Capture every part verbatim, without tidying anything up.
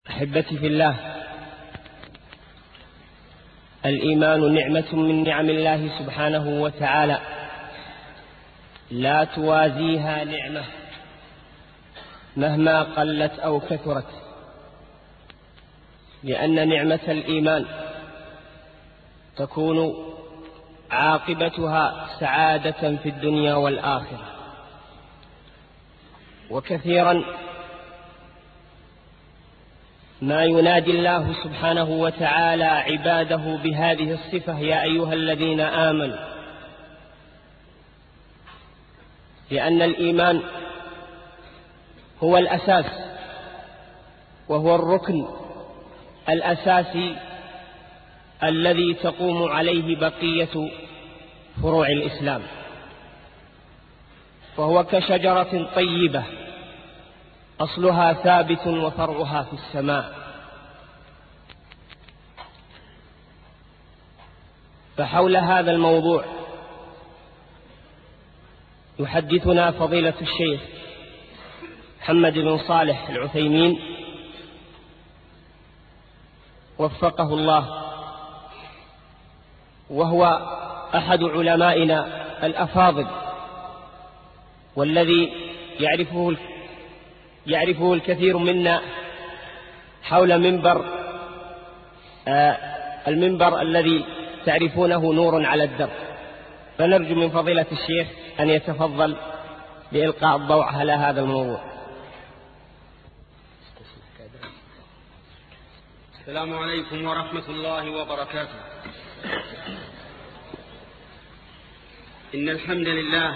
أحبتي في الله، الإيمان نعمة من نعم الله سبحانه وتعالى لا توازيها نعمة مهما قلت أو كثرت، لأن نعمة الإيمان تكون عاقبتها سعادة في الدنيا والآخرة. وكثيرا ما ينادي الله سبحانه وتعالى عباده بهذه الصفة: يا أيها الذين آمنوا، لأن الإيمان هو الأساس وهو الركن الأساسي الذي تقوم عليه بقية فروع الإسلام، فهو كشجرة طيبة أصلها ثابت وفرعها في السماء. فحول هذا الموضوع يحدثنا فضيلة الشيخ محمد بن صالح العثيمين وفقه الله، وهو أحد علمائنا الأفاضل، والذي يعرفه يعرفه الكثير منا حول منبر آه المنبر الذي تعرفونه نور على الدرب. فنرجو من فضيلة الشيخ أن يتفضل بإلقاء الضوء على هذا الموضوع. السلام عليكم ورحمة الله وبركاته. إن الحمد لله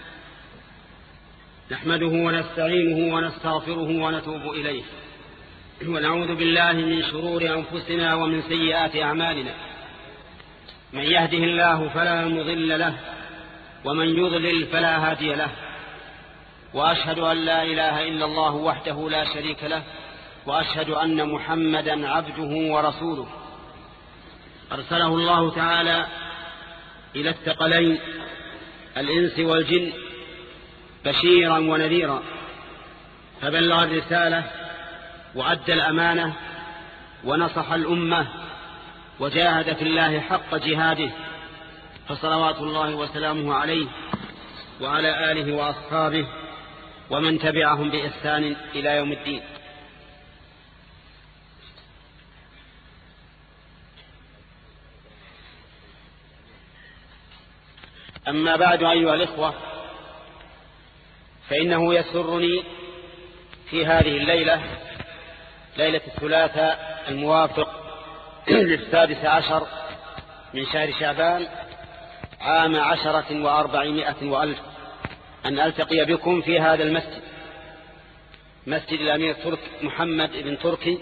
نحمده ونستعينه ونستغفره ونتوب إليه، ونعوذ بالله من شرور أنفسنا ومن سيئات أعمالنا. من يهده الله فلا مضل له، ومن يضلل فلا هادي له. وأشهد أن لا إله إلا الله وحده لا شريك له، وأشهد أن محمدا عبده ورسوله أرسله الله تعالى إلى الثقلين الإنس والجن بشيرا ونذيرا، فبلغ الرسالة وأدى الأمانة ونصح الأمة وجاهد في الله حق جهاده، فصلوات الله وسلامه عليه وعلى آله وأصحابه ومن تبعهم بإحسان إلى يوم الدين. أما بعد أيها الإخوة، فإنه يسرني في هذه الليلة، ليلة الثلاثاء الموافق للسادس عشر من شهر شعبان عام عشرة وأربعمائة وألف، أن ألتقي بكم في هذا المسجد، مسجد الأمير ترك محمد بن تركي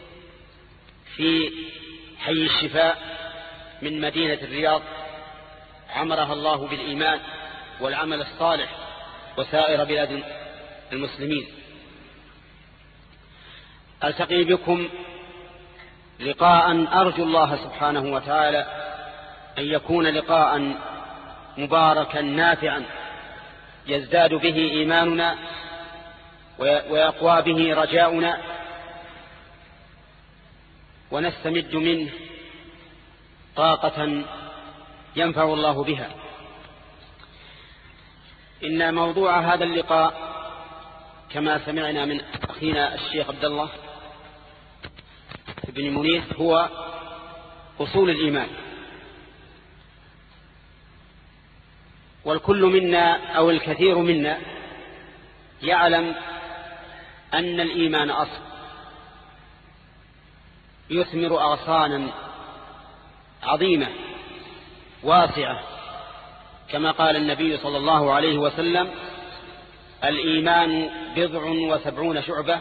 في حي الشفاء من مدينة الرياض، عمرها الله بالإيمان والعمل الصالح وسائر بلاد المسلمين. ألتقي بكم لقاء أرجو الله سبحانه وتعالى أن يكون لقاء مباركا نافعا يزداد به إيماننا ويقوى به رجاؤنا، ونستمد منه طاقة ينفع الله بها. إن موضوع هذا اللقاء كما سمعنا من أخينا الشيخ عبد الله بن منير هو أصول الإيمان. والكل منا أو الكثير منا يعلم أن الإيمان أصل يثمر أغصانا عظيمة واسعة، كما قال النبي صلى الله عليه وسلم: الإيمان بضع وسبعون شعبة،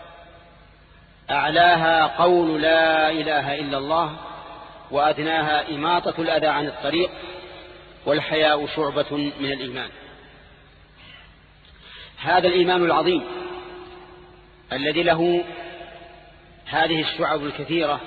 أعلاها قول لا إله إلا الله، وأدناها إماطة الأذى عن الطريق، والحياء شعبة من الإيمان. هذا الإيمان العظيم الذي له هذه الشعب الكثيرة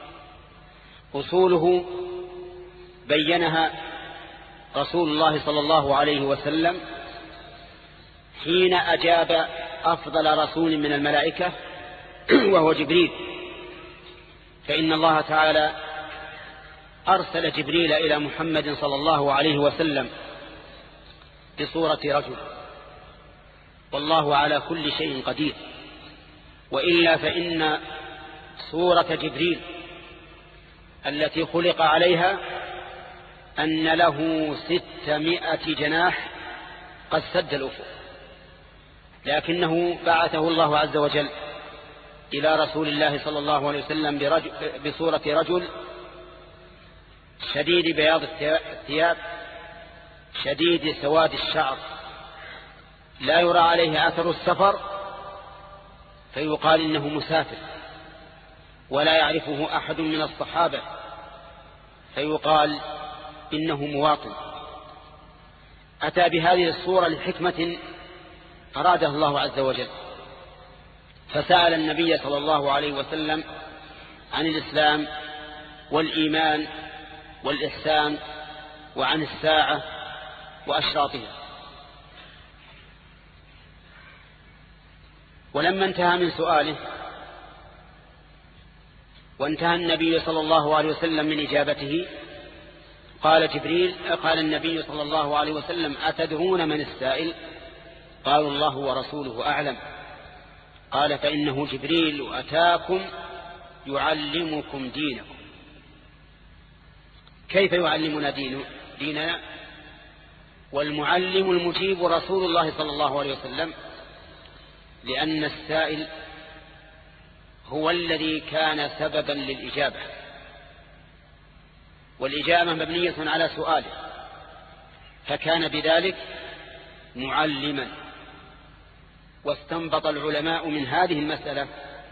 أصوله بينها رسول الله صلى الله عليه وسلم حين أجاب أفضل رسول من الملائكة وهو جبريل، فإن الله تعالى أرسل جبريل إلى محمد صلى الله عليه وسلم بصورة رجل، والله على كل شيء قدير، وإلا فإن صورة جبريل التي خلق عليها أن له ستمائة جناح قد سد الأفق، لكنه بعثه الله عز وجل إلى رسول الله صلى الله عليه وسلم برجل بصورة رجل شديد بياض الثياب شديد سواد الشعر، لا يرى عليه أثر السفر، فيقال إنه مسافر، ولا يعرفه أحد من الصحابة، فيقال إنه مواطن. أتى بهذه الصورة لحكمة أرادها الله عز وجل، فسأل النبي صلى الله عليه وسلم عن الإسلام والإيمان والإحسان وعن الساعة وأشراطها. ولما انتهى من سؤاله وانتهى النبي صلى الله عليه وسلم من إجابته، قال جبريل قال النبي صلى الله عليه وسلم: أتدرون من السائل؟ قالوا: الله ورسوله أعلم. قال: فإنه جبريل أتاكم يعلمكم دينكم. كيف يعلمنا دينه ديننا؟ والمعلم المجيب رسول الله صلى الله عليه وسلم، لأن السائل هو الذي كان سببا للإجابة، والإجابة مبنية على سؤاله، فكان بذلك معلما. واستنبط العلماء من هذه المسألة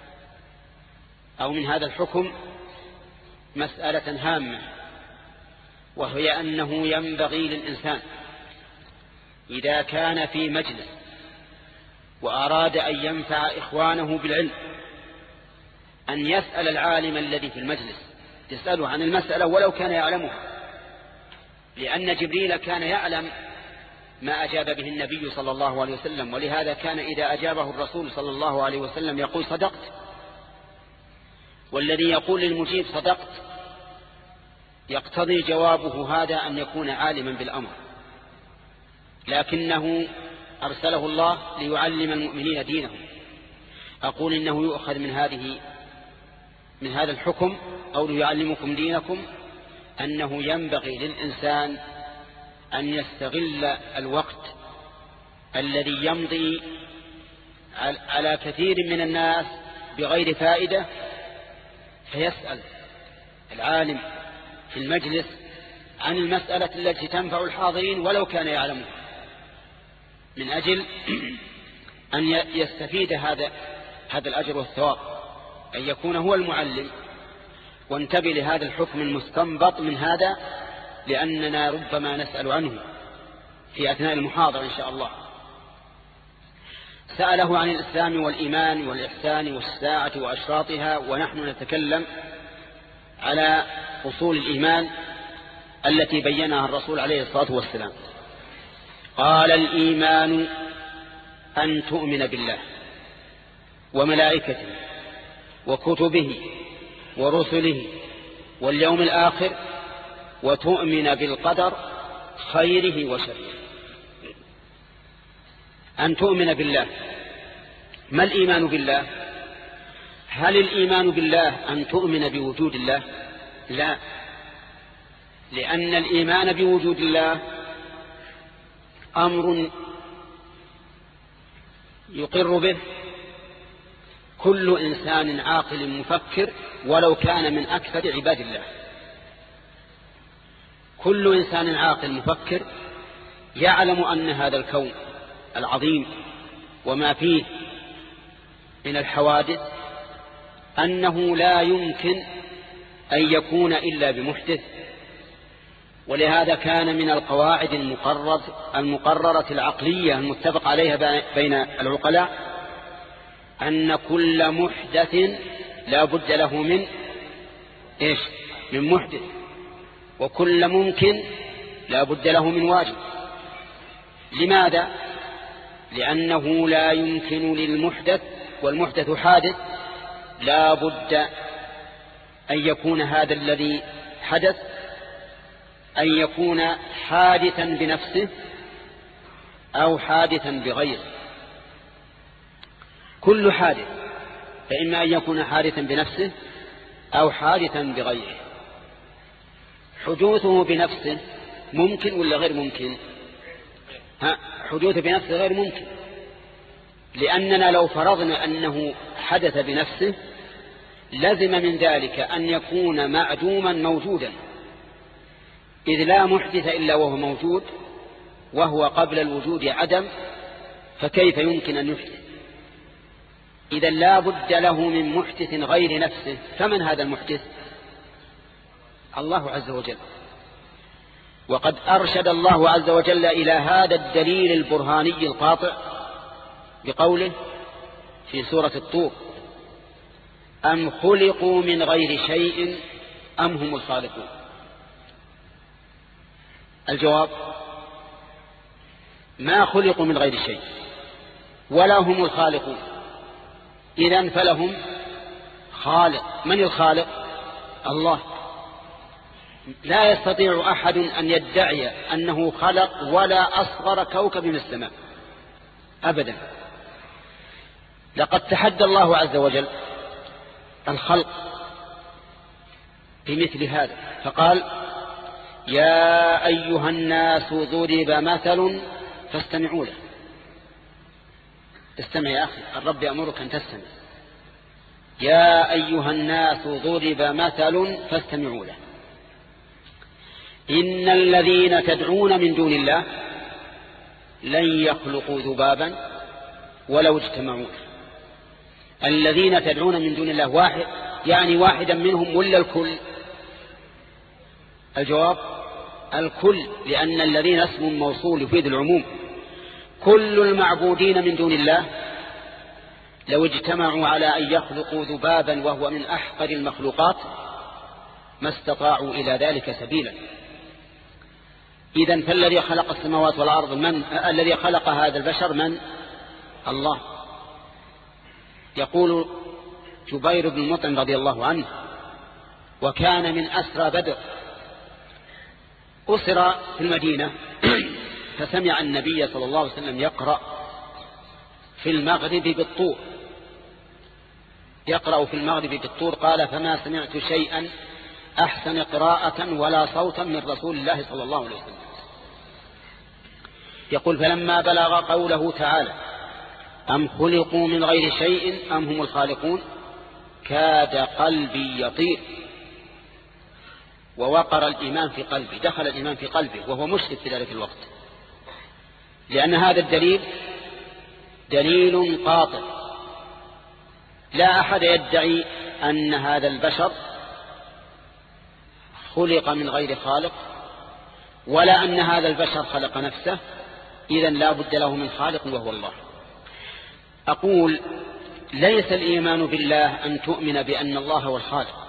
أو من هذا الحكم مسألة هامة، وهي أنه ينبغي للإنسان إذا كان في مجلس وأراد أن ينفع إخوانه بالعلم أن يسأل العالم الذي في المجلس، يسأله عن المسألة ولو كان يعلمها، لأن جبريل كان يعلم ما أجاب به النبي صلى الله عليه وسلم، ولهذا كان إذا أجابه الرسول صلى الله عليه وسلم يقول: صدقت. والذي يقول للمجيب صدقت يقتضي جوابه هذا أن يكون عالما بالأمر، لكنه أرسله الله ليعلم المؤمنين دينهم. أقول إنه يؤخذ من هذه من هذا الحكم أو ليعلمكم دينكم أنه ينبغي للإنسان أن يستغل الوقت الذي يمضي على كثير من الناس بغير فائدة، فيسأل العالم في المجلس عن المسألة التي تنفع الحاضرين ولو كان يعلمها، من أجل أن يستفيد هذا هذا الأجر والثواب، أن يكون هو المعلم. وانتبه لهذا الحكم المستنبط من هذا، لأننا ربما نسأل عنه في أثناء المحاضرة إن شاء الله. سأله عن الإسلام والإيمان والإحسان والساعة وأشراطها، ونحن نتكلم على أصول الإيمان التي بينها الرسول عليه الصلاة والسلام. قال: الإيمان أن تؤمن بالله وملائكته وكتبه ورسله واليوم الآخر، وتؤمن بالقدر خيره وشره. أن تؤمن بالله. ما الإيمان بالله؟ هل الإيمان بالله أن تؤمن بوجود الله؟ لا، لأن الإيمان بوجود الله أمر يقر به كل إنسان عاقل مفكر ولو كان من أكثر عباد الله. كل إنسان عاقل مفكر يعلم أن هذا الكون العظيم وما فيه من الحوادث أنه لا يمكن أن يكون إلا بمحدث. ولهذا كان من القواعد المقرر المقررة العقلية المتفق عليها بين العقلاء أن كل محدث لا بد له من إيش؟ من محدث. وكل ممكن لا بد له من واجب. لماذا؟ لأنه لا يمكن للمحدث، والمحدث حادث، لا بد أن يكون هذا الذي حدث أن يكون حادثا بنفسه أو حادثا بغيره. كل حادث فإما أن يكون حادثا بنفسه أو حادثا بغيره. حدوثه بنفسه ممكن ولا غير ممكن؟ ها حدوثه بنفسه غير ممكن، لأننا لو فرضنا أنه حدث بنفسه لزم من ذلك أن يكون معدوما موجودا، إذ لا محدث إلا وهو موجود، وهو قبل الوجود عدم، فكيف يمكن أن يحدث؟ إذا لا بد له من محدث غير نفسه. فمن هذا المحدث؟ الله عز وجل. وقد أرشد الله عز وجل إلى هذا الدليل البرهاني القاطع بقوله في سورة الطور: أم خلقوا من غير شيء أم هم الخالقون؟ الجواب: ما خلقوا من غير شيء ولا هم الخالقون، إذن فلهم خالق. من الخالق؟ الله. لا يستطيع أحد أن يدعي أنه خلق ولا أصغر كوكب من السماء أبدا. لقد تحدى الله عز وجل الخلق بمثل هذا فقال: يا أيها الناس ضرب مثل فاستمعوا له. استمع يا أخي، الرب يأمرك أن تستمع. يا أيها الناس ضرب مثل فاستمعوا له. إن الذين تدعون من دون الله لن يخلقوا ذبابا ولو اجتمعوا له. الذين تدعون من دون الله واحد، يعني واحدا منهم ولا الكل؟ الجواب: الكل، لأن الذين اسم موصول يفيد العموم. كل المعبودين من دون الله لو اجتمعوا على أن يخلقوا ذبابا وهو من أحقر المخلوقات ما استطاعوا إلى ذلك سبيلا. إذن فالذي خلق السماوات والأرض من؟ الذي خلق هذا البشر من؟ الله. يقول جبير بن مطعم رضي الله عنه، وكان من أسرى بدر، أسر في المدينة فسمع النبي صلى الله عليه وسلم يقرأ في المغرب بالطور، يقرأ في المغرب بالطور، قال: فما سمعت شيئا أحسن قراءة ولا صوتا من رسول الله صلى الله عليه وسلم. يقول: فلما بلغ قوله تعالى: أم خلقوا من غير شيء أم هم الخالقون، كاد قلبي يطير، ووقر الإيمان في قلبي، دخل الإيمان في قلبي وهو مشرك في ذلك الوقت، لأن هذا الدليل دليل قاطع. لا أحد يدعي أن هذا البشر خلق من غير خالق، ولا أن هذا البشر خلق نفسه، إذن لا بد له من خالق وهو الله. أقول: ليس الإيمان بالله أن تؤمن بأن الله هو الخالق،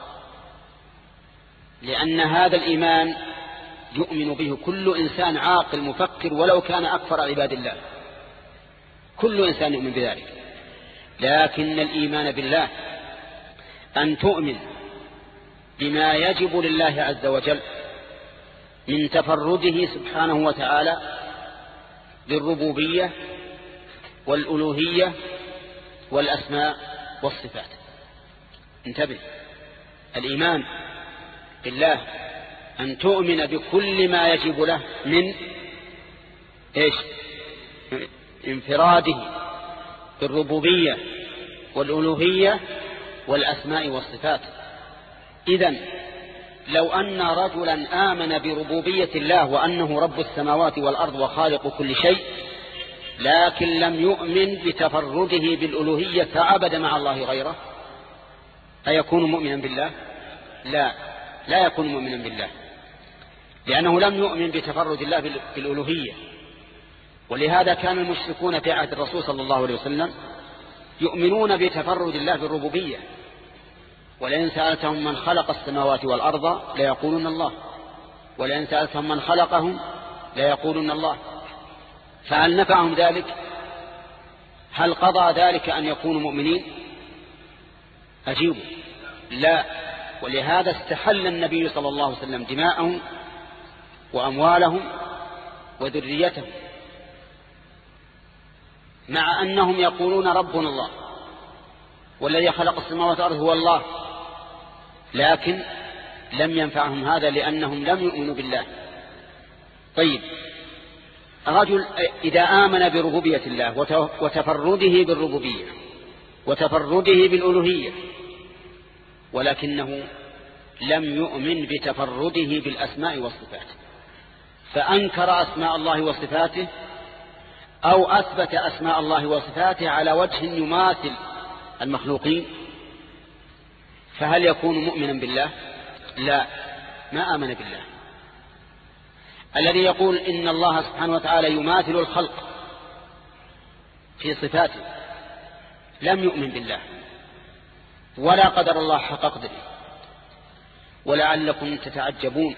لأن هذا الإيمان يؤمن به كل إنسان عاقل مفكر ولو كان أكثر عباد الله، كل إنسان يؤمن بذلك. لكن الإيمان بالله أن تؤمن بما يجب لله عز وجل من تفرده سبحانه وتعالى بالربوبية والألوهية والأسماء والصفات. انتبه، الإيمان بالله أن تؤمن بكل ما يجب له من إيش؟ انفراده بالربوبية والألوهية والأسماء والصفات. إذن لو أن رجلا آمن بربوبية الله وأنه رب السماوات والأرض وخالق كل شيء، لكن لم يؤمن بتفرده بالألوهية فعبد مع الله غيره، أيكون مؤمنا بالله؟ لا، لا يكون مؤمنا بالله، لأنه لم يؤمن بتفرد الله بالألوهية. ولهذا كان المشركون في عهد الرسول صلى الله عليه وسلم يؤمنون بتفرد الله بالربوبية، ولئن سألتهم من خلق السماوات والأرض ليقولون الله، ولئن سألتهم من خلقهم ليقولون الله. فهل نفعهم ذلك؟ هل قضى ذلك أن يكونوا مؤمنين؟ أجيبوا لا. ولهذا استحل النبي صلى الله عليه وسلم دماءهم وأموالهم وذريتهم، مع أنهم يقولون ربنا الله والذي خلق السماوات والأرض هو الله، لكن لم ينفعهم هذا لأنهم لم يؤمنوا بالله. طيب، رجل إذا آمن بربوبية الله وتفرده بالربوبية وتفرده بالألوهية، ولكنه لم يؤمن بتفرده بالأسماء والصفات، فأنكر أسماء الله وصفاته أو أثبت أسماء الله وصفاته على وجه يماثل المخلوقين، فهل يكون مؤمنا بالله؟ لا، ما آمن بالله. الذي يقول إن الله سبحانه وتعالى يماثل الخلق في صفاته لم يؤمن بالله ولا قدر الله حق قدره. ولعلكم تتعجبون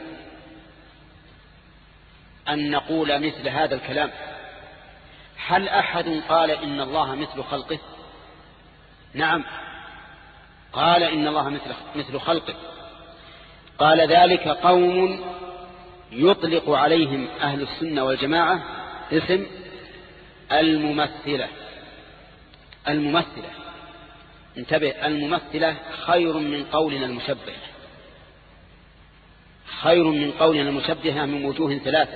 أن نقول مثل هذا الكلام. هل أحد قال إن الله مثل خلقه؟ نعم، قال إن الله مثل, مثل خلقه. قال ذلك قوم يطلق عليهم أهل السنة والجماعة اسم الممثلة. الممثلة، انتبه، الممثلة خير من قولنا المشبه، خير من قولنا المشبه من وجوه ثلاثة.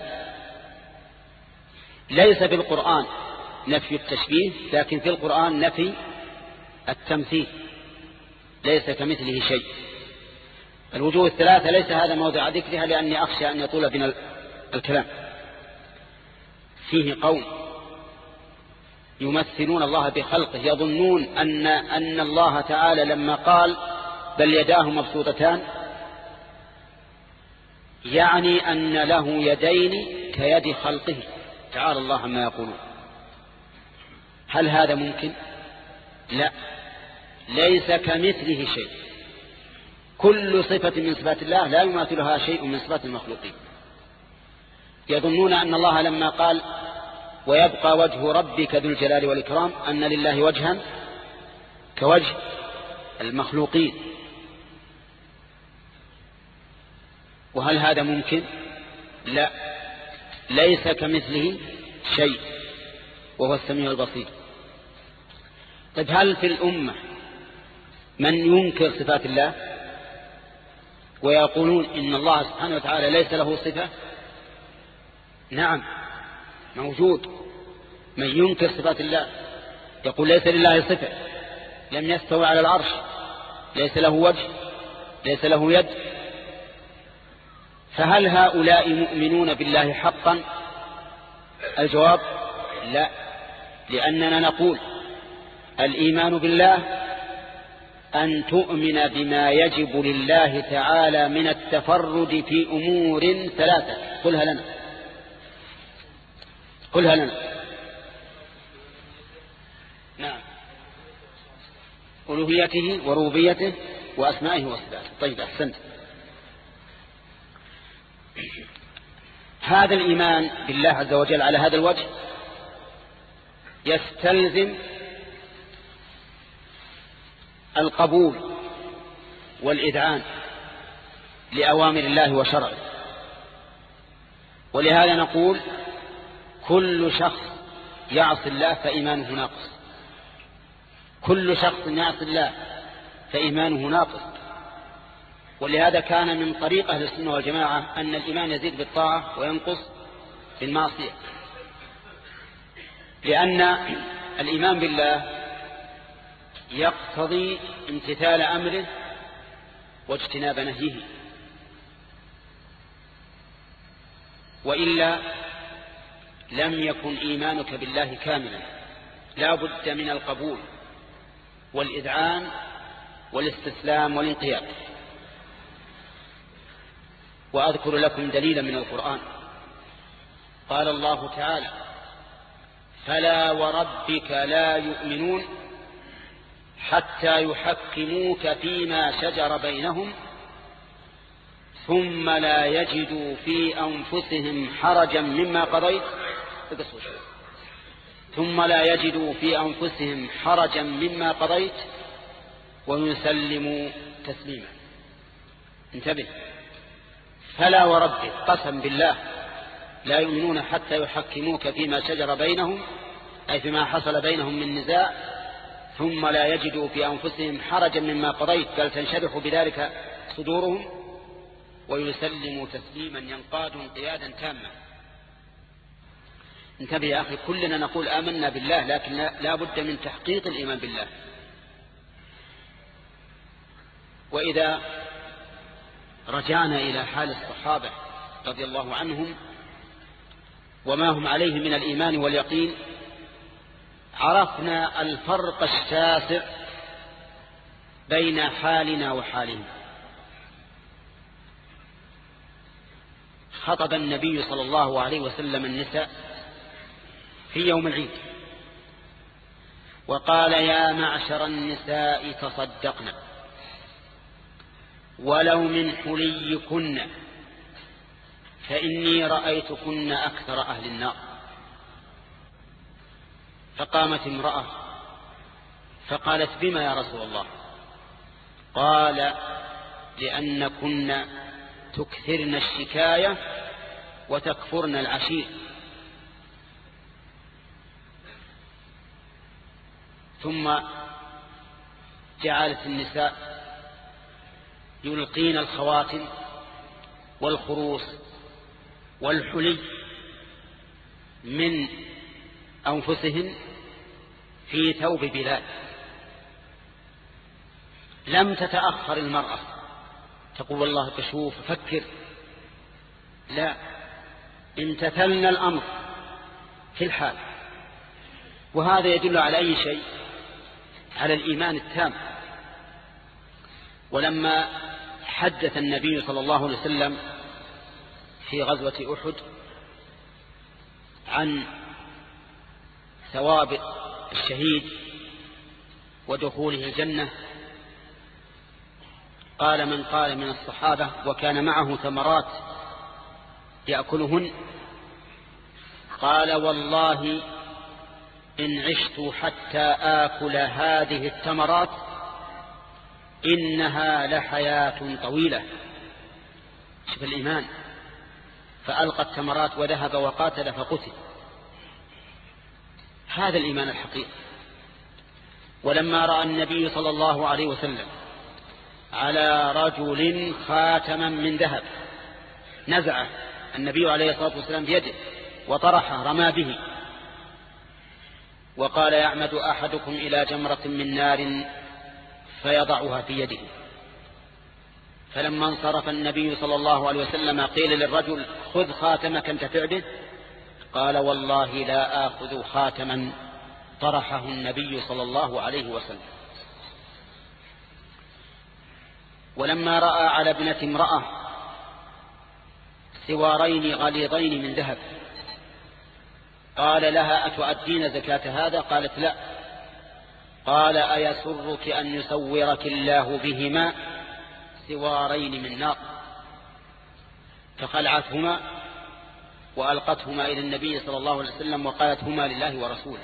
ليس في القرآن نفي التشبيه، لكن في القرآن نفي التمثيل، ليس كمثله شيء. الوجوه الثلاثة ليس هذا موضع ذكرها لأني أخشى أن يطول بنا الكلام. فيه قوم يمثلون الله بخلقه، يظنون أن, أن الله تعالى لما قال بل يداه مبسوطتان يعني أن له يدين كيد خلقه، تعالى الله عما يقولون. هل هذا ممكن؟ لا، ليس كمثله شيء. كل صفة من صفات الله لا يماثلها شيء من صفات المخلوقين. يظنون أن الله لما قال ويبقى وجه ربك ذو الجلال والإكرام أن لله وجها كوجه المخلوقين. وهل هذا ممكن؟ لا، ليس كمثله شيء وهو السميع البصير. طيب، هل في الأمة من ينكر صفات الله ويقولون إن الله سبحانه وتعالى ليس له صفة؟ نعم، موجود من ينكر صفات الله، يقول ليس لله صفة، لم يستوي على العرش، ليس له وجه، ليس له يد. فهل هؤلاء مؤمنون بالله حقا؟ الجواب لا، لأننا نقول الإيمان بالله أن تؤمن بما يجب لله تعالى من التفرد في أمور ثلاثة. قلها لنا قلها لنا نعم، ألوهيته وربوبيته وأسمائه وصفاته. طيب، أحسنت. هذا الإيمان بالله عز وجل على هذا الوجه يستلزم القبول والإذعان لأوامر الله وشرعه. ولهذا نقول كل شخص يعصي الله فإيمانه ناقص، كل شخص يعصي الله فإيمانه ناقص. ولهذا كان من طريق أهل السنة والجماعة أن الإيمان يزيد بالطاعة وينقص بالمعصية، لأن الإيمان بالله يقتضي امتثال أمره واجتناب نهيه، وإلا لم يكن إيمانك بالله كاملا. لا بد من القبول والإذعان والاستسلام والانقياد. وأذكر لكم دليلا من القرآن. قال الله تعالى: فلا وربك لا يؤمنون حتى يحكموك فيما شجر بينهم ثم لا يجدوا في أنفسهم حرجا مما قضيت ثم لا يجدوا في أنفسهم حرجا مما قضيت ويسلموا تسليما. انتبه، فلا وربك قسم بالله لا يؤمنون حتى يحكموك فيما شجر بينهم، أي فيما حصل بينهم من نزاع، ثم لا يجدوا في أنفسهم حرجا مما قضيت بل تنشرح بذلك صدورهم، ويسلموا تسليما ينقاد انقيادا تاما. انتبه يا أخي، كلنا نقول آمنا بالله، لكن لا بد من تحقيق الإيمان بالله. وإذا رجعنا إلى حال الصحابة رضي الله عنهم وما هم عليه من الإيمان واليقين، عرفنا الفرق الشاسع بين حالنا وحالهم. خطب النبي صلى الله عليه وسلم النساء في يوم العيد وقال: يا معشر النساء تصدقن ولو من حليكن فإني رأيتكن أكثر أهل النار. فقامت امرأة فقالت: بما يا رسول الله؟ قال: لأنكن تكثرن الشكاية وتكفرن العشير. ثم جعلت النساء يلقين الخواتم والخروص والحلي من أنفسهن في ثوب بلال. لم تتأخر المرأة تقول والله بشوف فكر، لا، امتثلنا الأمر في الحال. وهذا يدل على أي شيء؟ على الإيمان التام. ولما حدث النبي صلى الله عليه وسلم في غزوة أحد عن ثواب الشهيد ودخوله الجنة، قال من قال من الصحابة وكان معه ثمرات يأكلهن: قال والله إن عشت حتى آكل هذه الثمرات إنها لحياة طويلة. شوف الإيمان، فألقى الثمرات وذهب وقاتل فقتل. هذا الإيمان الحقيقي. ولما رأى النبي صلى الله عليه وسلم على رجل خاتما من ذهب نزعه النبي عليه الصلاة والسلام بيده وطرحه رمى به وقال: يعمد أحدكم إلى جمرة من نار فيضعها في يده. فلما انصرف النبي صلى الله عليه وسلم قيل للرجل: خذ خاتمك انتفع به. قال: والله لا آخذ خاتما طرحه النبي صلى الله عليه وسلم. ولما رأى على ابنة امرأة سوارين غليظين من ذهب قال لها: أتؤدين زكاة هذا؟ قالت: لا. قال: أيسرك أن يسورك الله بهما سوارين من نار؟ فخلعتهما وألقتهما إلى النبي صلى الله عليه وسلم وقالت: هما لله ورسوله.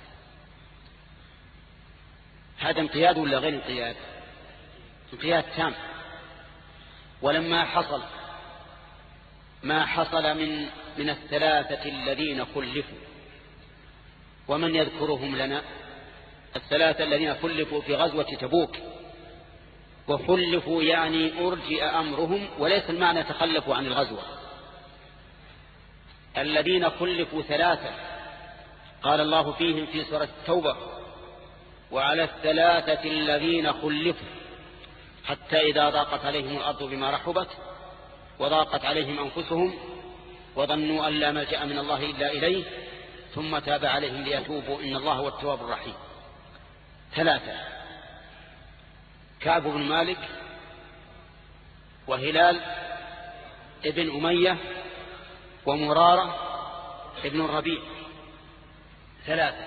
هذا انقياد ولا غير انقياد؟ انقياد تام. ولما حصل ما حصل من من الثلاثة الذين خلفوا، ومن يذكرهم لنا؟ الثلاثة الذين خلفوا في غزوة تبوك. وخلفوا يعني أرجئ أمرهم، وليس المعنى تخلفوا عن الغزوة. الذين خلفوا ثلاثة قال الله فيهم في سورة التوبة: وعلى الثلاثة الذين خلفوا حتى إذا ضاقت عليهم الأرض بما رحبت وضاقت عليهم أنفسهم وظنوا أن لا ملجأ من الله إلا إليه ثم تاب عليهم ليتوبوا إن الله هو التواب الرحيم. ثلاثة: كعب بن مالك وهلال ابن أمية ومرارة ابن الربيع. ثلاثة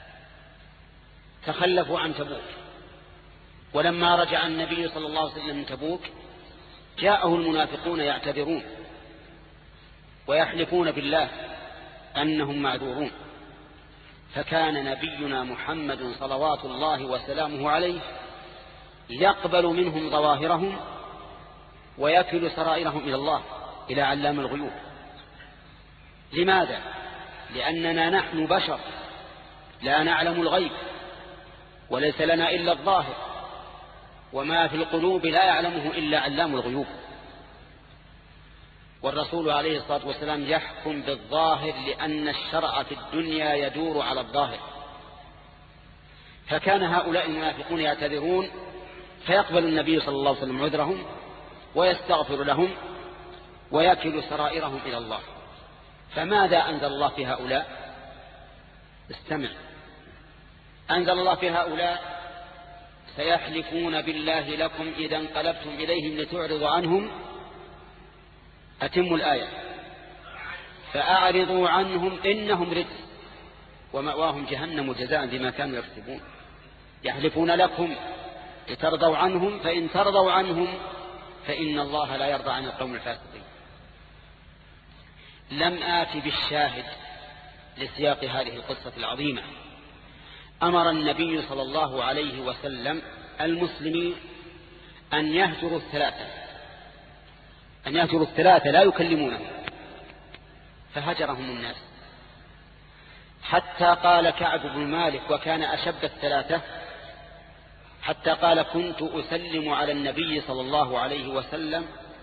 تخلفوا عن تبوك. ولما رجع النبي صلى الله عليه وسلم من تبوك جاءه المنافقون يعتذرون ويحلفون بالله أنهم معذورون. فكان نبينا محمد صلوات الله وسلامه عليه يقبل منهم ظواهرهم ويكل سرائرهم إلى الله، إلى علام الغيوب. لماذا؟ لأننا نحن بشر لا نعلم الغيب، وليس لنا إلا الظاهر، وما في القلوب لا يعلمه إلا علام الغيوب. والرسول عليه الصلاة والسلام يحكم بالظاهر، لأن الشرع في الدنيا يدور على الظاهر. فكان هؤلاء المنافقون يعتذرون، فيقبل النبي صلى الله عليه وسلم عذرهم ويستغفر لهم ويكل سرائرهم إلى الله. فماذا أنزل الله في هؤلاء؟ استمع. أنزل الله في هؤلاء: سيحلفون بالله لكم إذا انقلبتم إليهم لتعرضوا عنهم. أتموا الآية: فأعرضوا عنهم إنهم رجس ومأواهم جهنم جزاء بما كانوا يكسبون. يحلفون لكم لترضوا عنهم، فإن ترضوا عنهم فإن الله لا يرضى عن القوم الفاسقين. لم آت بالشاهد لسياق هذه القصة العظيمة. أمر النبي صلى الله عليه وسلم المسلمين أن يهجروا الثلاثة أن يهجروا الثلاثة لا يكلمونهم، فهجرهم الناس حتى قال كعب بن مالك، وكان أشب الثلاثة، حتى قال: كنت أسلم على النبي صلى الله عليه وسلم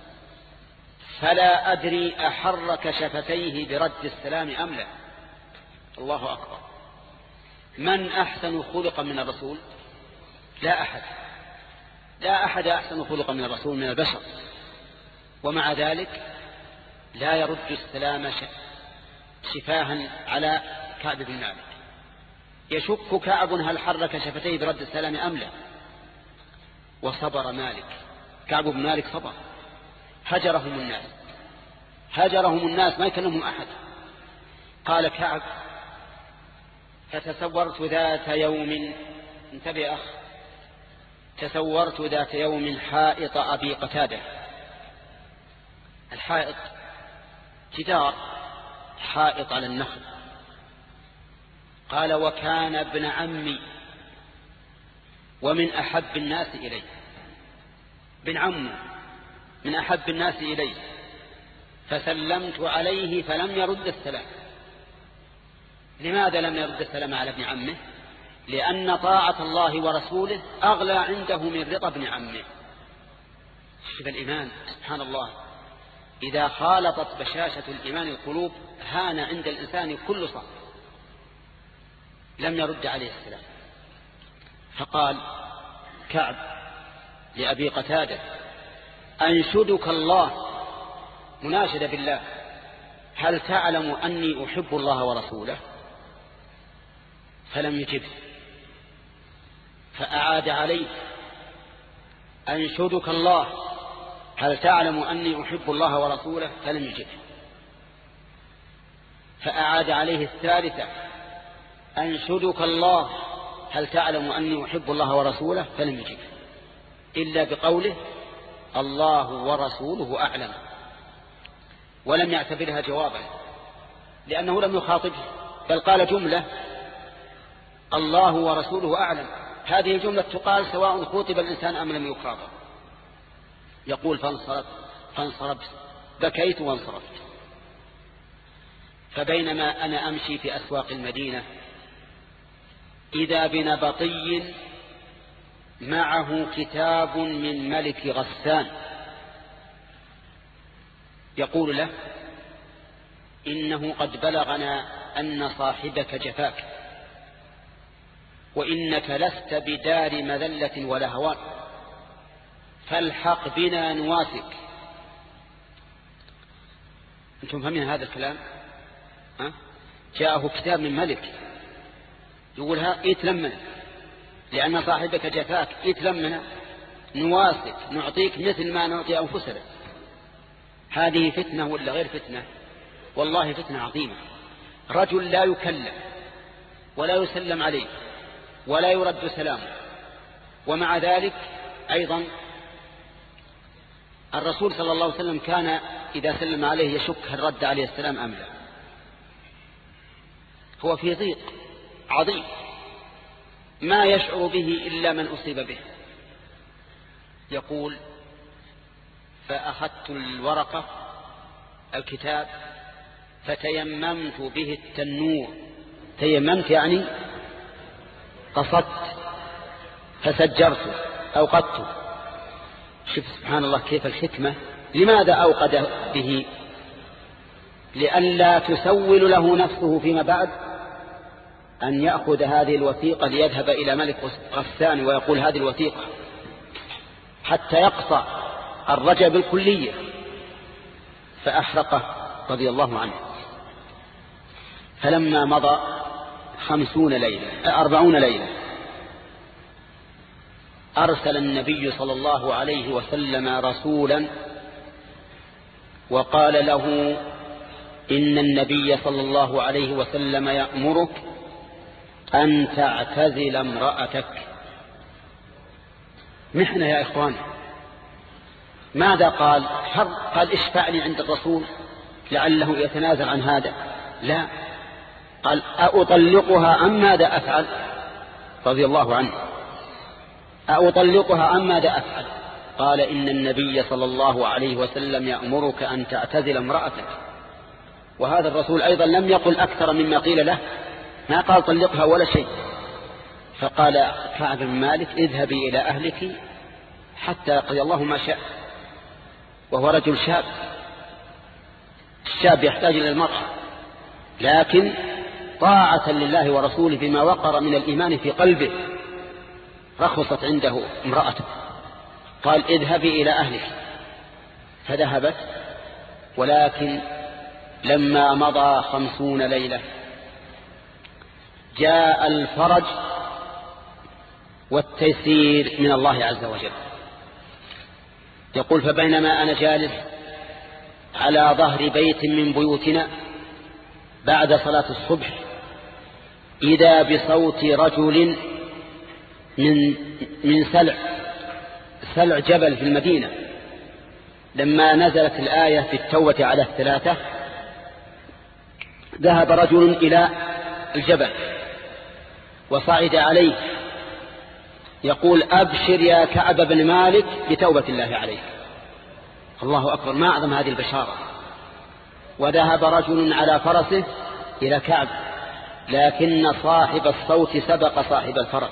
فلا أدري أحرك شفتيه برد السلام أم لا. الله أكبر. من أحسن خلقا من الرسول؟ لا أحد لا أحد أحسن خلقا من الرسول من البشر، ومع ذلك لا يرد السلام شفاها على كعب بن مالك. يشك كعب هل حرك شفتيه برد السلام أم لا، وصبر مالك. كعب بن مالك صبر. هجرهم الناس هجرهم الناس ما يكلمهم أحد. قال كعب: فتصورت ذات يوم، انتبه أخ، تصورت ذات يوم حائط أبي قتادة. الحائط جدار حائط على النخل. قال: وكان ابن عمي ومن أحب الناس إلي. بن عمه من أحب الناس إلي، فسلمت عليه فلم يرد السلام. لماذا لم يرد السلام على ابن عمه؟ لأن طاعة الله ورسوله أغلى عنده من رضا ابن عمه. شوف الإيمان، سبحان الله، إذا خالطت بشاشة الإيمان القلوب هان عند الإنسان كل صعب. لم يرد عليه السلام. فقال كعب لأبي قتادة: أنشدك الله، مناشدة بالله، هل تعلم أني أحب الله ورسوله؟ فلم يجب. فأعاد عليه: أنشدك الله، هل تعلم أني أحب الله ورسوله؟ فلم يجب. فأعاد عليه الثالثة: أنشدك الله، هل تعلم أني أحب الله ورسوله؟ فلم يجب، إلا بقوله: الله ورسوله أعلم. ولم يعتبرها جوابا، لأنه لم يخاطبه، بل قال جملة: الله ورسوله أعلم. هذه الجملة تقال سواء خاطب الإنسان أم لم يخاطب. يقول: فانصرفت فانصرفت بكيت وانصرفت. فبينما أنا أمشي في أسواق المدينة إذا بنبطي معه كتاب من ملك غسان يقول له: إنه قد بلغنا أن صاحبك جفاك، وإنك لست بدار مذلة ولا هوان، فالحق بنا نواسك. أنتم فهمين هذا الكلام؟ أه؟ جاءه كتاب من ملك يقول: ها اتلمنا لأن صاحبك جفاك، اتلمنا نواسك، نعطيك مثل ما نعطي أنفسنا. هذه فتنة ولا غير فتنة؟ والله فتنة عظيمة. رجل لا يكلم ولا يسلم عليه ولا يرد سلامه، ومع ذلك أيضا الرسول صلى الله عليه وسلم كان إذا سلم عليه يشك هل رد عليه السلام أم لا. هو في ضيق عظيم ما يشعر به إلا من أصيب به. يقول: فأخذت الورقة الكتاب فتيممت به التنور. تيممت يعني قصدت، فسجرته أوقدته. شوف سبحان الله كيف الحكمة. لماذا أوقد به؟ لئلا تسول له نفسه فيما بعد أن يأخذ هذه الوثيقة ليذهب إلى ملك غسان ويقول هذه الوثيقة، حتى يقطع الرجا بالكلية. فأحرقه رضي الله عنه. فلما مضى خمسون ليلة أربعون ليلة أرسل النبي صلى الله عليه وسلم رسولا وقال له: إن النبي صلى الله عليه وسلم يأمرك أن تعتزل امرأتك. محنة يا إخوان. ماذا قال؟ قال اشفع لي عند الرسول لعله يتنازل عن هذا. لا، قال: أطلقها أم ماذا أفعل؟ رضي الله عنه. أطلقها أم ماذا أفعل؟ قال: إن النبي صلى الله عليه وسلم يأمرك أن تعتزل امرأتك. وهذا الرسول أيضا لم يقل أكثر مما قيل له، ما قال طلقها ولا شيء. فقال كعب بن مالك: اذهبي إلى أهلك حتى يقضي الله ما شاء. وهو رجل شاب، الشاب يحتاج إلى المرأة، لكن طاعة لله ورسوله بما وقر من الإيمان في قلبه رخصت عنده امرأته. قال: اذهبي إلى أهلك. فذهبت، ولكن لما مضى خمسون ليلة جاء الفرج والتيسير من الله عز وجل. يقول: فبينما أنا جالس على ظهر بيت من بيوتنا بعد صلاة الصبح إذا بصوت رجل من من سلع سلع جبل في المدينة. لما نزلت الآية في التوبة على الثلاثة ذهب رجل إلى الجبل وصعد عليه يقول: أبشر يا كعب بن مالك بتوبة الله عليك. الله أكبر، ما أعظم هذه البشارة. وذهب رجل على فرسه إلى كعب، لكن صاحب الصوت سبق صاحب الفرس.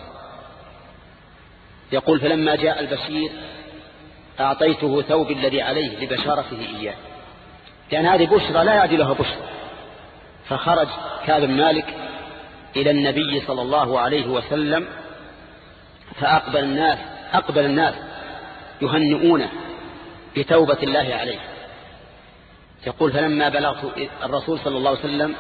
يقول: فلما جاء البشير أعطيته ثوب الذي عليه لبشارته إياه، لأن هذه بشرى لا يعدلها بشرى. فخرج كعب بن مالك إلى النبي صلى الله عليه وسلم، فأقبل الناس أقبل الناس يهنئونه بتوبة الله عليه. يقول: فلما بلغت الرسول صلى الله عليه وسلم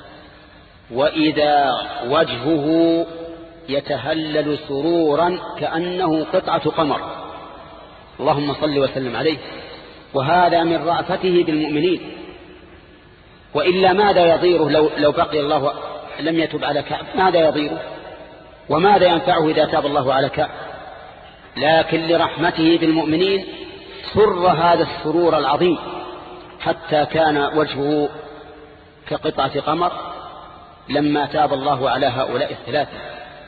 وإذا وجهه يتهلل سرورا كأنه قطعة قمر، اللهم صل وسلم عليه. وهذا من رأفته بالمؤمنين، وإلا ماذا يضيره لو, لو بقي الله لم يتب على كعب؟ ماذا يضيره وماذا ينفعه إذا تاب الله على كعب؟ لكن لرحمته بالمؤمنين سر هذا السرور العظيم حتى كان وجهه كقطعة قمر لما تاب الله على هؤلاء الثلاثة.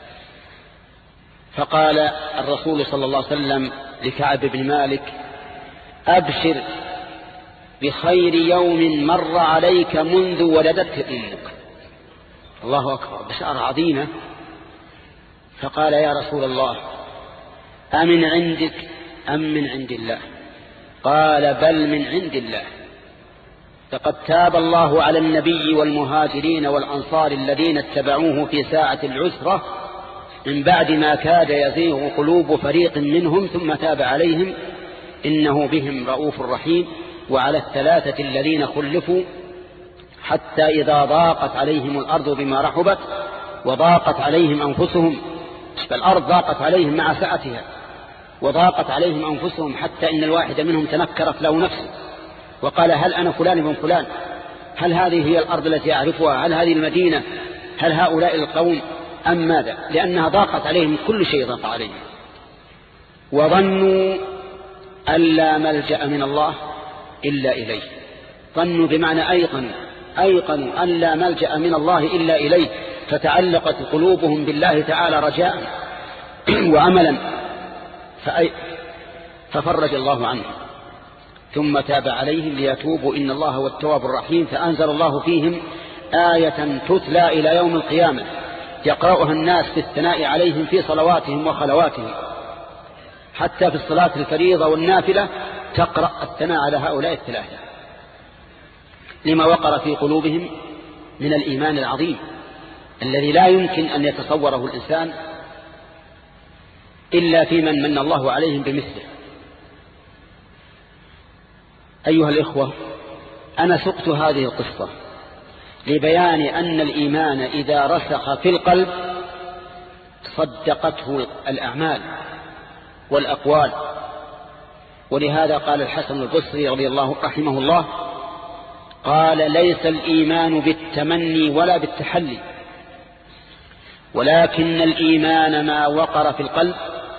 فقال الرسول صلى الله عليه وسلم لكعب بن مالك: أبشر بخير يوم مر عليك منذ ولدتك أمك. الله أكبر، بشارة عظيمة. فقال: يا رسول الله، أمن عندك أم من عند الله؟ قال: بل من عند الله. فقد تاب الله على النبي والمهاجرين والأنصار الذين اتبعوه في ساعة العسرة من بعد ما كاد يزيغ قلوب فريق منهم ثم تاب عليهم إنه بهم رؤوف رحيم. وعلى الثلاثة الذين خلفوا حتى إذا ضاقت عليهم الأرض بما رحبت وضاقت عليهم أنفسهم، فالأرض ضاقت عليهم مع سعتها وضاقت عليهم أنفسهم حتى إن الواحد منهم تنكرت له نفسه وقال: هل أنا فلان بن فلان؟ هل هذه هي الأرض التي أعرفها؟ هل هذه المدينة؟ هل هؤلاء القوم أم ماذا؟ لأنها ضاقت عليهم، كل شيء ضاق عليهم. وظنوا أن لا ملجأ من الله إلا إليه. ظنوا بمعنى أيقنوا أيقنوا أن لا ملجأ من الله إلا إليه، فتعلقت قلوبهم بالله تعالى رجاء وعملا. فأي ففرج الله عنهم ثم تاب عليهم ليتوبوا إن الله هو التواب الرحيم. فأنزل الله فيهم آية تتلى إلى يوم القيامة يقرأها الناس في الثناء عليهم في صلواتهم وخلواتهم، حتى في الصلاة الفريضة والنافلة تقرأ الثناء على هؤلاء الثلاثة لما وقر في قلوبهم من الإيمان العظيم الذي لا يمكن أن يتصوره الإنسان إلا في من من الله عليهم بمثله. أيها الإخوة، أنا سقت هذه القصة لبيان أن الإيمان إذا رسخ في القلب صدقته الأعمال والأقوال. ولهذا قال الحسن البصري رضي الله رحمه الله قال: ليس الإيمان بالتمني ولا بالتحلي، ولكن الإيمان ما وقر في القلب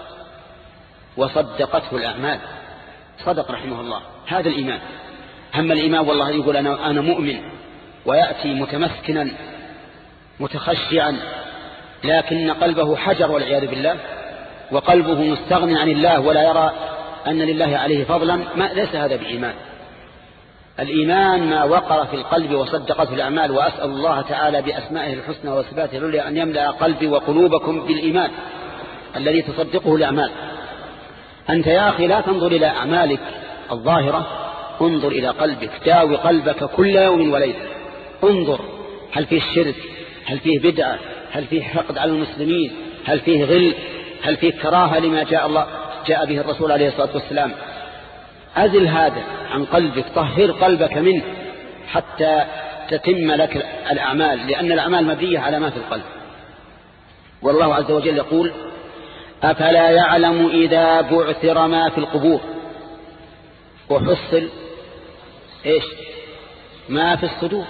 وصدقته الأعمال. صدق رحمه الله هذا الإيمان. هم الإيمان والله يقول أنا, أنا مؤمن ويأتي متمسكنا متخشعا، لكن قلبه حجر والعياذ بالله، وقلبه مستغني عن الله ولا يرى أن لله عليه فضلا، ما ليس هذا بإيمان. الإيمان ما وقر في القلب وصدقته الأعمال. وأسأل الله تعالى بأسمائه الحسنى وصفاته العليا أن يملأ قلبي وقلوبكم بالإيمان الذي تصدقه الأعمال. أنت يا أخي لا تنظر إلى أعمالك الظاهرة، انظر إلى قلبك، داوي قلبك كل يوم وليلة، انظر هل فيه الشرك، هل فيه بدعة، هل فيه حقد على المسلمين، هل فيه غل، هل فيه كراهة لما جاء الله جاء به الرسول عليه الصلاة والسلام. أزل هذا عن قلبك، طهر قلبك منه حتى تتم لك الأعمال، لأن الأعمال مبنية على ما في القلب. والله عز وجل يقول: أفلا يعلم إذا بعثر ما في القبور وحصل إيش ما في الصدور.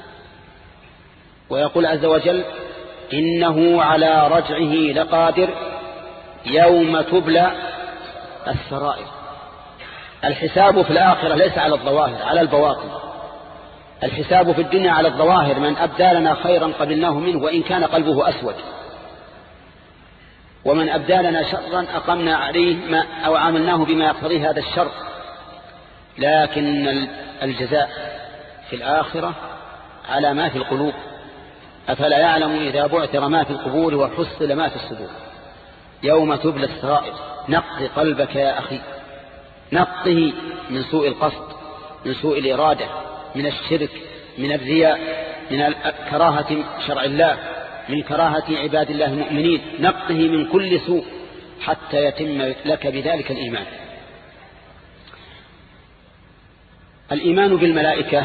ويقول عز وجل: إنه على رجعه لقادر يوم تبلى السرائر. الحساب في الآخرة ليس على الظواهر، على البواطن. الحساب في الدنيا على الظواهر، من أبدى لنا خيرا قبلناه منه وإن كان قلبه أسود، ومن أبدى لنا شرا أقمنا عليه ما أو عاملناه بما يقتضيه هذا الشر. لكن الجزاء في الآخرة على ما في القلوب. أفلا يعلم إذا بعثر ما في القبور وحصل ما في الصدور يوم تبلى السرائر. نقي قلبك يا أخي، نقه من سوء القصد، من سوء الإرادة، من الشرك، من الرياء، من كراهة شرع الله، من كراهة عباد الله المؤمنين. نقه من كل سوء حتى يتم لك بذلك الإيمان. الإيمان بالملائكة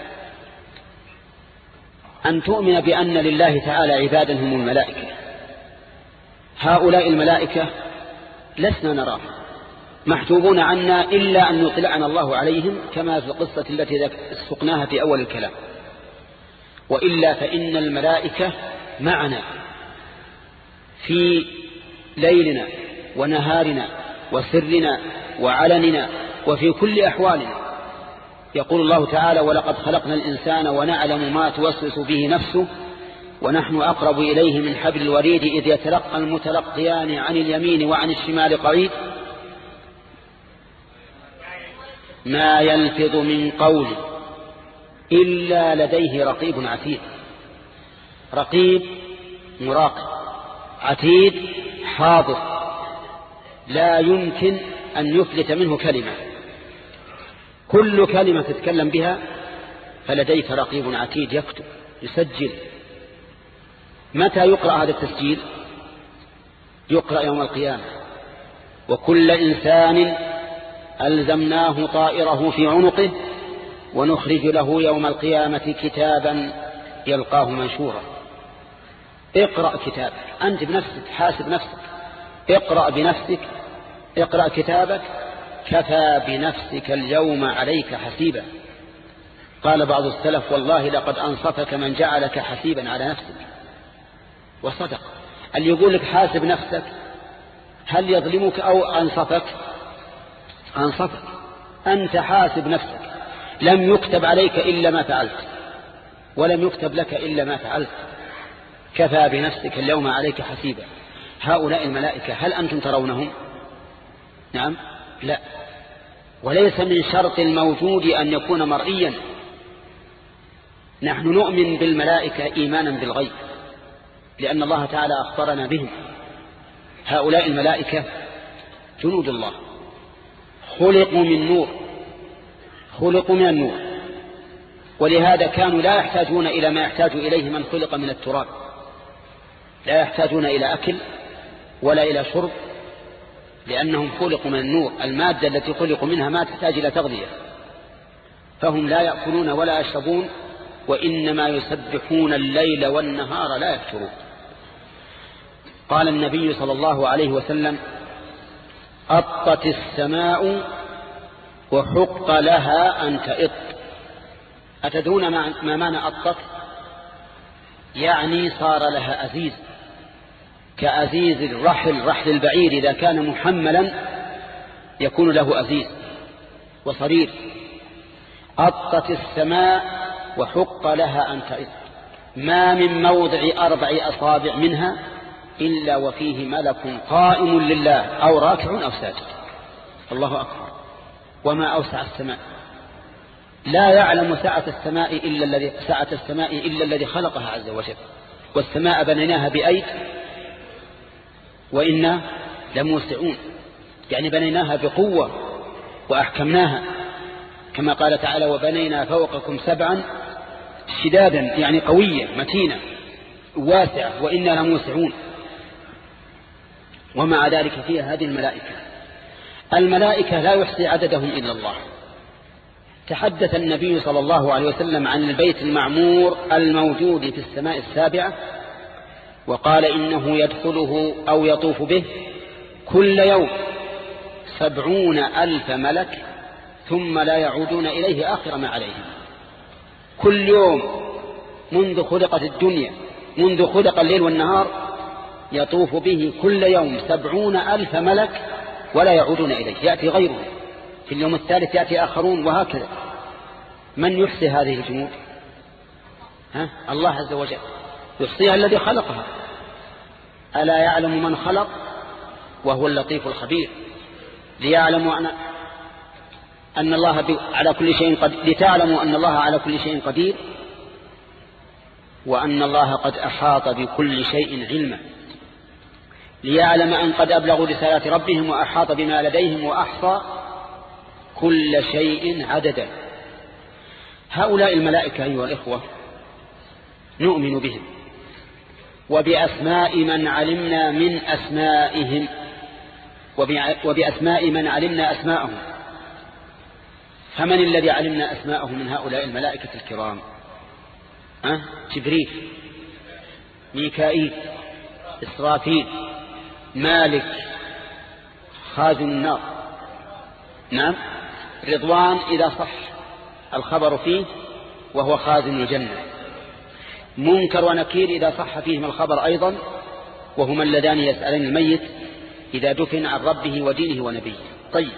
أن تؤمن بأن لله تعالى عبادا هم الملائكة. هؤلاء الملائكة لسنا نراهم، محجوبون عنا إلا أن يطلعنا الله عليهم، كما في القصة التي سقناها في أول الكلام. وإلا فإن الملائكة معنا في ليلنا ونهارنا وسرنا وعلننا وفي كل أحوالنا. يقول الله تعالى: ولقد خلقنا الإنسان ونعلم ما توسوس به نفسه ونحن أقرب إليه من حبل الوريد إذ يتلقى المتلقيان عن اليمين وعن الشمال قعيد ما يلفظ من قول إلا لديه رقيب عتيد. رقيب مراقب، عتيد حاضر، لا يمكن أن يفلت منه كلمة. كل كلمة تتكلم بها فلديك رقيب عتيد يكتب يسجل. متى يقرأ هذا التسجيل؟ يقرأ يوم القيامة. وكل إنسان ألزمناه طائره في عنقه ونخرج له يوم القيامة كتابا يلقاه منشورا. اقرأ كتابك أنت بنفسك، حاسب نفسك، اقرأ بنفسك، اقرأ كتابك، كفى بنفسك اليوم عليك حسيبا. قال بعض السلف: والله لقد أنصفك من جعلك حسيبا على نفسك. وصدق. اللي يقول لك حاسب نفسك هل يظلمك أو أنصفك؟ أنصفك. أنت حاسب نفسك، لم يكتب عليك إلا ما فعلت، ولم يكتب لك إلا ما فعلت. كفى بنفسك اليوم عليك حسيبا. هؤلاء الملائكة هل أنتم ترونهم؟ نعم لا، وليس من شرط الموجود أن يكون مرئيا. نحن نؤمن بالملائكة إيمانا بالغيب، لأن الله تعالى أخبرنا بهم. هؤلاء الملائكة جنود الله، خلقوا من نور، خلقوا من النور، ولهذا كانوا لا يحتاجون إلى ما يحتاج إليه من خلق من التراب، لا يحتاجون إلى أكل ولا إلى شرب، لأنهم خلقوا من النور. المادة التي خلقوا منها ما تحتاج إلى تغذية، فهم لا يأكلون ولا يشربون، وإنما يسبحون الليل والنهار لا يفترون. قال النبي صلى الله عليه وسلم: أطت السماء وحق لها أن تئط. أتدرون ما معنى أطت؟ يعني صار لها أزيز، كأزيز الرحل، رحل البعير إذا كان محملا يكون له أزيز وصرير. أطت السماء وحق لها أن تئط، ما من موضع أربع أصابع منها إلا وفيه ملك قائم لله أو راكع أو ساجد. الله أكبر. وما أوسع السماء، لا يعلم سعة السماء إلا الذي سعة السماء إلا الذي خلقها عز وجل. والسماء بنيناها بأيد وإنا لموسعون، يعني بنيناها بقوة وأحكمناها، كما قال تعالى: وبنينا فوقكم سبعا شدادا، يعني قوية متينة واسعة، وإنا لموسعون. ومع ذلك فيها هذه الملائكة. الملائكة لا يحصي عددهم إلا الله. تحدث النبي صلى الله عليه وسلم عن البيت المعمور الموجود في السماء السابعة، وقال: إنه يدخله أو يطوف به كل يوم سبعون ألف ملك ثم لا يعودون إليه آخر ما عليهم. كل يوم منذ خلقت الدنيا، منذ خلق الليل والنهار، يطوف به كل يوم سبعون ألف ملك ولا يعودون إليه، يأتي غيره، في اليوم الثالث يأتي آخرون، وهكذا. من يحصي هذه الجنود؟ ها؟ الله عز وجل يحصيها الذي خلقها. ألا يعلم من خلق وهو اللطيف الخبير. ليعلموا أن أن الله على كل شيء قدير، لتعلموا أن الله على كل شيء قدير، وأن الله قد أحاط بكل شيء علما، ليعلم أن قد أبلغوا رسالات ربهم وأحاط بما لديهم وأحصى كل شيء عددا. هؤلاء الملائكة أيها الإخوة نؤمن بهم وبأسماء من علمنا من أسمائهم، وبأسماء من علمنا أسماءهم. فمن الذي علمنا أسماءهم من هؤلاء الملائكة الكرام؟ أه؟ جبريل، ميكائيل، إسرافيل، مالك خازن النار، نعم، رضوان إذا صح الخبر فيه وهو خازن الجنة، منكر ونكير إذا صح فيهم الخبر أيضا وهما اللذان يسألان الميت إذا دفن عن ربه ودينه ونبيه. طيب،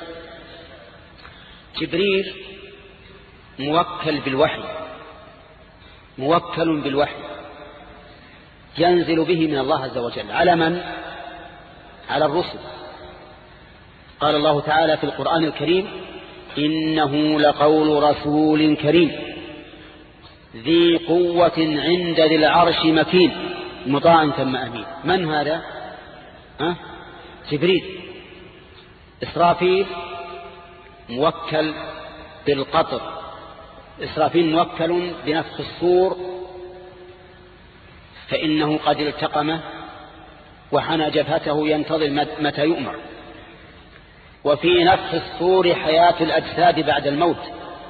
جبريل موكل بالوحي، موكل بالوحي ينزل به من الله عز وجل على من؟ على الرسل. قال الله تعالى في القرآن الكريم: إنه لقول رسول كريم ذي قوة عند ذي العرش مكين مطاع ثم أمين. من هذا؟ أه؟ جبريل. إسرافيل موكل بالقطر، إسرافيل موكل بنفخ الصور، فإنه قد التقمه وحنى جبهته ينتظر متى يؤمر. وفي نفخ الصور حياة الأجساد بعد الموت.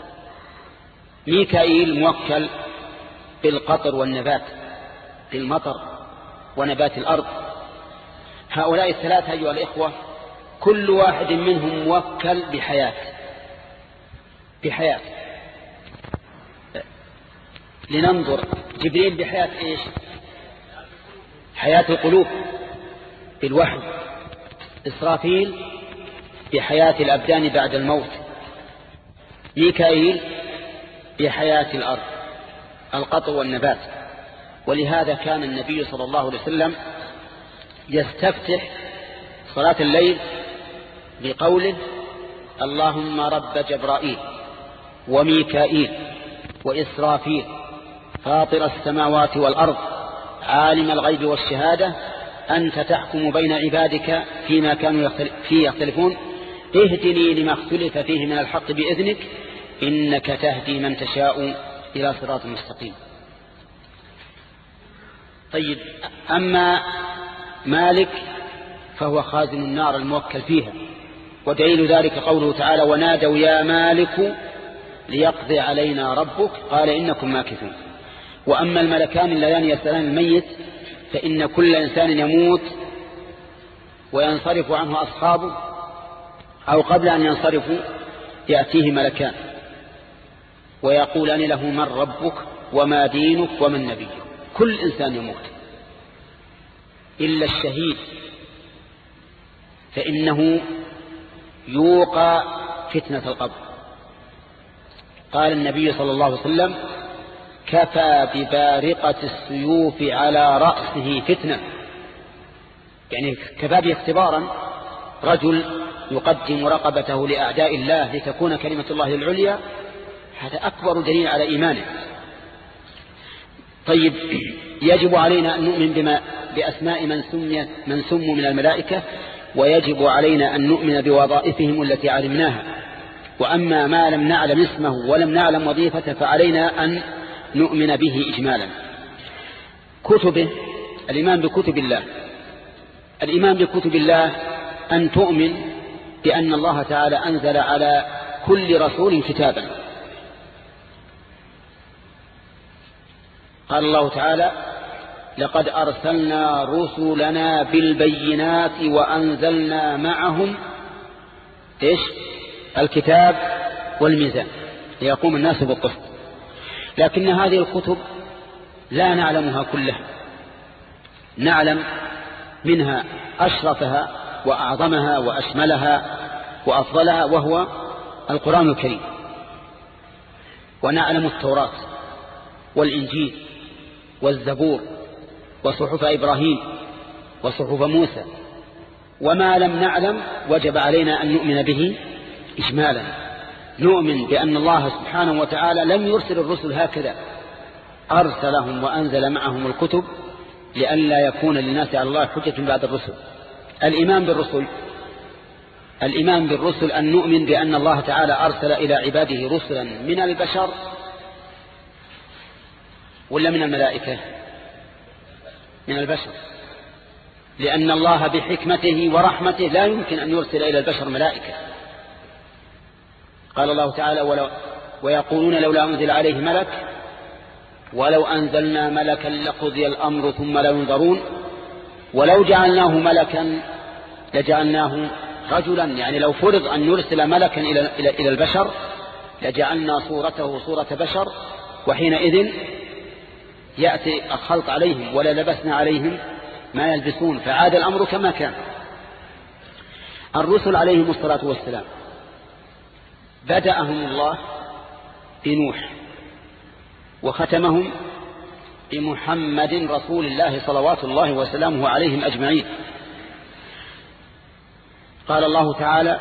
ميكائيل موكل بالقطر والنبات، بالمطر ونبات الأرض. هؤلاء الثلاثة أيها الإخوة كل واحد منهم موكل بحياة، بحياة. لننظر، جبريل بحياة إيش؟ حياة القلوب بالوحي. إسرافيل بحياة الأبدان بعد الموت. ميكائيل بحياة الأرض، القطر والنبات. ولهذا كان النبي صلى الله عليه وسلم يستفتح صلاة الليل بقوله: اللهم رب جبرائيل وميكائيل وإسرافيل فاطر السماوات والأرض عالم الغيب والشهادة أنت تحكم بين عبادك فيما كانوا فيه يختلفون اهدني لما اختلف فيه من الحق بإذنك إنك تهدي من تشاء إلى صراط مستقيم. طيب، أما مالك فهو خازن النار الموكل فيها، ودليل ذلك قوله تعالى ونادوا يا مالك ليقضي علينا ربك قال إنكم ماكثون. وأما الملكان اللذان يسألان الميت فإن كل إنسان يموت وينصرف عنه أصحابه أو قبل أن ينصرفوا يأتيه ملكان ويقولان له من ربك وما دينك ومن نبيك. كل إنسان يموت إلا الشهيد فإنه يوقى فتنة القبر. قال النبي صلى الله عليه وسلم كفى ببارقة السيوف على رأسه فتنة، يعني كفى به اختبارا. رجل يقدم رقبته لأعداء الله لتكون كلمة الله العليا، هذا أكبر دليل على إيمانه. طيب، يجب علينا أن نؤمن بما بأسماء من سمي من سموا من الملائكة، ويجب علينا أن نؤمن بوظائفهم التي علمناها. وأما ما لم نعلم اسمه ولم نعلم وظيفته فعلينا أن نؤمن به إجمالا. كتبه، الإيمان بكتب الله. الإيمان بكتب الله أن تؤمن بأن الله تعالى أنزل على كل رسول كتابا. قال الله تعالى لقد أرسلنا رسلنا بالبينات وأنزلنا معهم إيش؟ الكتاب والميزان ليقوم الناس بالقسط. لكن هذه الكتب لا نعلمها كلها، نعلم منها أشرفها وأعظمها وأشملها وأفضلها وهو القرآن الكريم، ونعلم التوراة والإنجيل والزبور وصحف إبراهيم وصحف موسى. وما لم نعلم وجب علينا أن نؤمن به إجمالا. نؤمن بأن الله سبحانه وتعالى لم يرسل الرسل هكذا، أرسلهم وأنزل معهم الكتب لئلا يكون للناس على الله حجة بعد الرسل. الإيمان بالرسل الإيمان بالرسل أن نؤمن بأن الله تعالى أرسل إلى عباده رسلا من البشر ولا من الملائكة؟ من البشر، لأن الله بحكمته ورحمته لا يمكن أن يرسل إلى البشر ملائكة. قال الله تعالى ولو ويقولون لولا أنزل عليه ملك ولو أنزلنا ملكا لقضي الأمر ثم لا ينظرون ولو جعلناه ملكا لجعلناه رجلا، يعني لو فرض أن نرسل ملكا إلى إلى إلى البشر لجعلنا صورته صورة بشر، وحينئذ يأتي الخلق عليهم ولا لبسنا عليهم ما يلبسون، فعاد الأمر كما كان. الرسل عليهم الصلاة والسلام بدأهم الله بنوح وختمهم بمحمد رسول الله صلوات الله وسلامه عليهم أجمعين. قال الله تعالى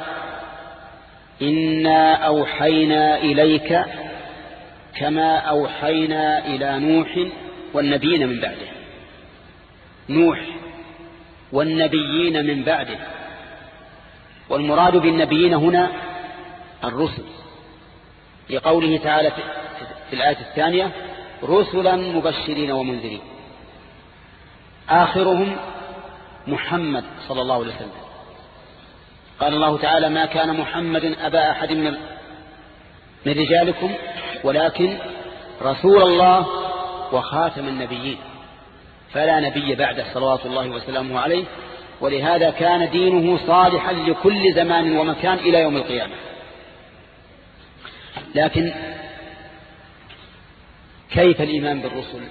إنا أوحينا إليك كما أوحينا إلى نوح والنبيين من بعده. نوح والنبيين من بعده، والمراد بالنبيين هنا الرسل، لقوله تعالى في الآية الثانية رسلا مبشرين ومنذرين. آخرهم محمد صلى الله عليه وسلم. قال الله تعالى ما كان محمد أبا أحد من من رجالكم ولكن رسول الله وخاتم النبيين، فلا نبي بعده صلوات الله وسلامه عليه، ولهذا كان دينه صالحا لكل زمان ومكان إلى يوم القيامة. لكن كيف الإيمان بالرسل؟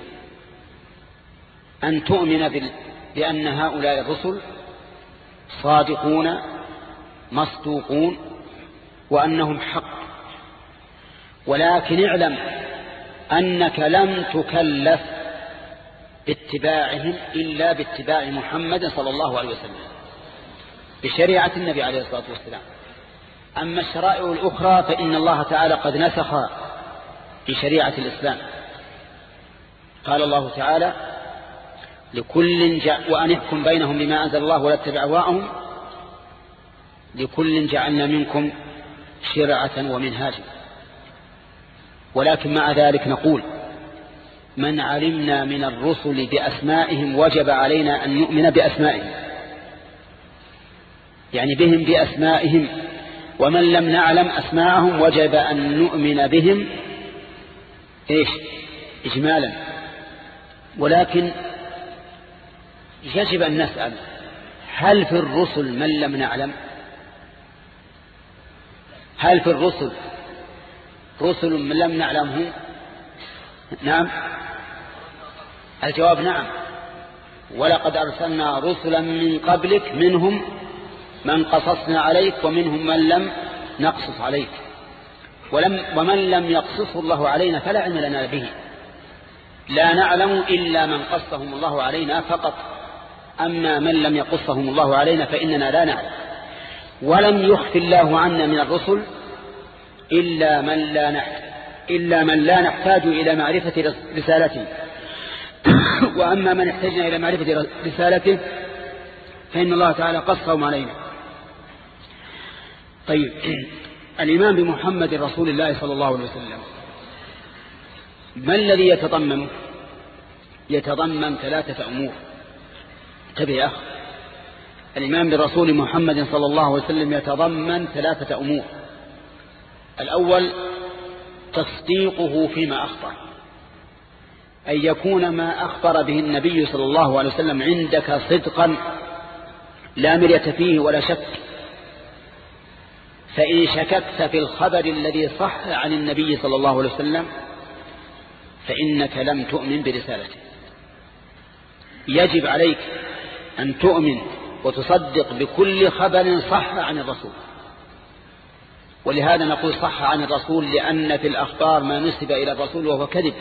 أن تؤمن بأن هؤلاء الرسل صادقون مصدوقون وأنهم حق، ولكن اعلم أنك لم تكلف باتباعهم إلا باتباع محمد صلى الله عليه وسلم بشريعة النبي عليه الصلاة والسلام. أما الشرائع الأخرى فإن الله تعالى قد نسخ في شريعة الإسلام. قال الله تعالى لكل جاء وأن يحكم بينهم بما أنزل الله ولا تتبع أهواءهم لكل جعلنا منكم شرعة ومنهاجا. ولكن مع ذلك نقول من علمنا من الرسل بأسمائهم وجب علينا أن نؤمن بأسمائهم، يعني بهم بأسمائهم، ومن لم نعلم أسماءهم وجب أن نؤمن بهم إيش إجمالا. ولكن يجب أن نسأل هل في الرسل من لم نعلم؟ هل في الرسل رسل من لم نعلمهم؟ نعم، الجواب نعم. ولقد أرسلنا رسلا من قبلك منهم من قصصنا عليك ومنهم من لم نقصص عليك، ولم ومن لم يقصصه الله علينا فلا علم لنا به. لا نعلم إلا من قصهم الله علينا فقط، أما من لم يقصهم الله علينا فإننا لا نعلم. ولم يخف الله عنا من الرسل إلا من لا نحتاج إلا من لا نحتاج إلى معرفة رسالته، وأما من احتاجنا إلى معرفة رسالته فإن الله تعالى قصهم علينا. طيب، الإيمان بمحمد رسول الله صلى الله عليه وسلم ما الذي يتضمنه؟ يتضمن ثلاثة أمور. انتبه يا أخ، الإيمان برسول محمد صلى الله عليه وسلم يتضمن ثلاثة أمور. الأول تصديقه فيما أخبر، أن يكون ما أخبر به النبي صلى الله عليه وسلم عندك صدقا لا مرية فيه ولا شك. فإن شككت في الخبر الذي صح عن النبي صلى الله عليه وسلم فإنك لم تؤمن برسالته. يجب عليك أن تؤمن وتصدق بكل خبر صح عن الرسول. ولهذا نقول صح عن الرسول، لأن في الأخبار ما نسب إلى الرسول وهو كذب.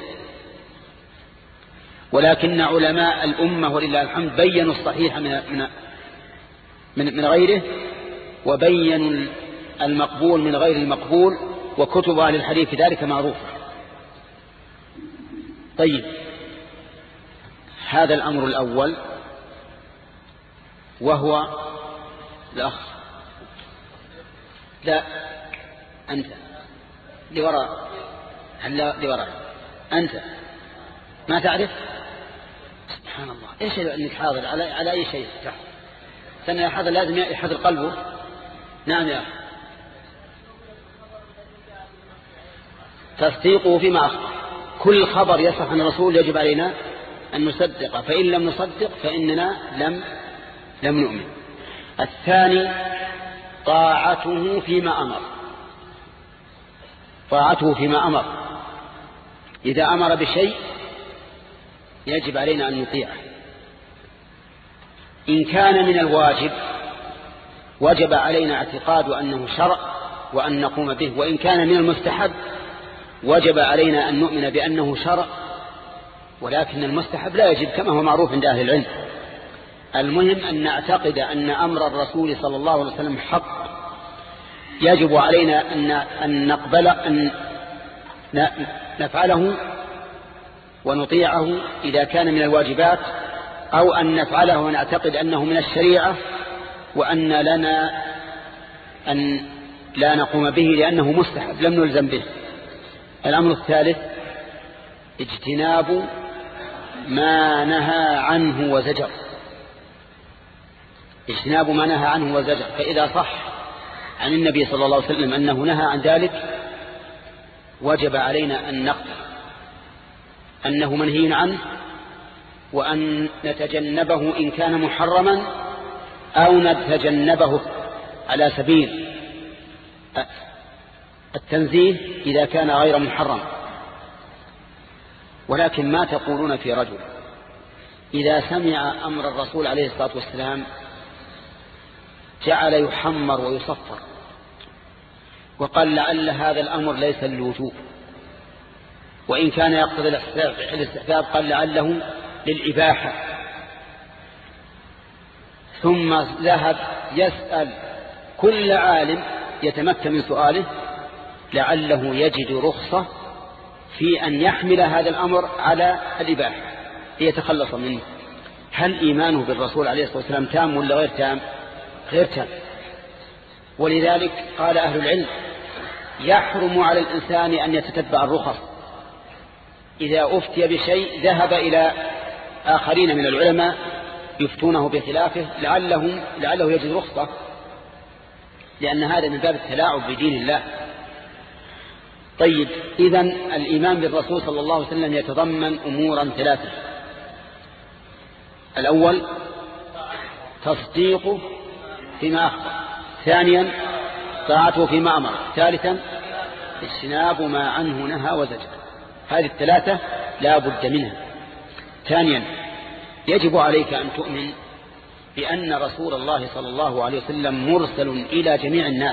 ولكن علماء الأمة ولله الحمد بيّنوا الصحيح من من من غيره، وبيّنوا المقبول من غير المقبول، وكتب أهل الحديث ذلك معروفة. طيب، هذا الأمر الأول، وهو الأخ لا أنت لوراء هلا لوراء أنت ما تعرف؟ سبحان الله، إيش أنك حاضر على على أي شيء تحت سنة يا حاضر، لازم يحضر قلبه. نعم يا أخي، تصديقه فيما أخبر. كل خبر يصح عن الرسول يجب علينا أن نصدقه، فإن لم نصدق فإننا لم لم نؤمن. الثاني طاعته فيما أمر، طاعته فيما أمر. إذا أمر بشيء يجب علينا أن نطيعه. إن كان من الواجب وجب علينا اعتقاد أنه شرع وأن نقوم به، وإن كان من المستحب وجب علينا أن نؤمن بأنه شرع، ولكن المستحب لا يجب كما هو معروف عند أهل العلم. المهم أن نعتقد أن أمر الرسول صلى الله عليه وسلم حق، يجب علينا أن نقبل أن نفعله ونطيعه إذا كان من الواجبات، أو أن نفعله ونعتقد أنه من الشريعة وأن لنا أن لا نقوم به لأنه مستحب لم نلزم به. الأمر الثالث اجتناب ما نهى عنه وزجر، اجتناب ما نهى عنه وزجر. فإذا صح عن النبي صلى الله عليه وسلم أنه نهى عن ذلك وجب علينا أن نقبل أنه منهي عنه، وأن نتجنبه إن كان محرما، أو نتجنبه على سبيل التنزيه إذا كان غير محرم. ولكن ما تقولون في رجل إذا سمع أمر الرسول عليه الصلاة والسلام جعل يحمر ويصفر، وقال لعل هذا الأمر ليس للوجوب، وإن كان يقتضي الاستحباب قال لعله للإباحة، ثم ذهب يسأل كل عالم يتمكن من سؤاله لعله يجد رخصة في أن يحمل هذا الأمر على الإباحة ليتخلص منه. هل إيمانه بالرسول عليه الصلاة والسلام تام ولا غير تام؟ غير تام. ولذلك قال أهل العلم يحرم على الإنسان أن يتتبع الرخص. إذا أفتي بشيء ذهب إلى آخرين من العلماء يفتونه بخلافه لعلهم لعله يجد رخصة، لأن هذا من باب التلاعب بدين الله. طيب، إذن الإيمان بالرسول صلى الله عليه وسلم يتضمن أمورا ثلاثة: الأول تصديقه فيما أخبر، ثانيا طاعته فيما أمر، ثالثا اجتناب ما عنه نهى وزجر. هذه الثلاثة لا بد منها. ثانيا يجب عليك أن تؤمن بأن رسول الله صلى الله عليه وسلم مرسل إلى جميع الناس،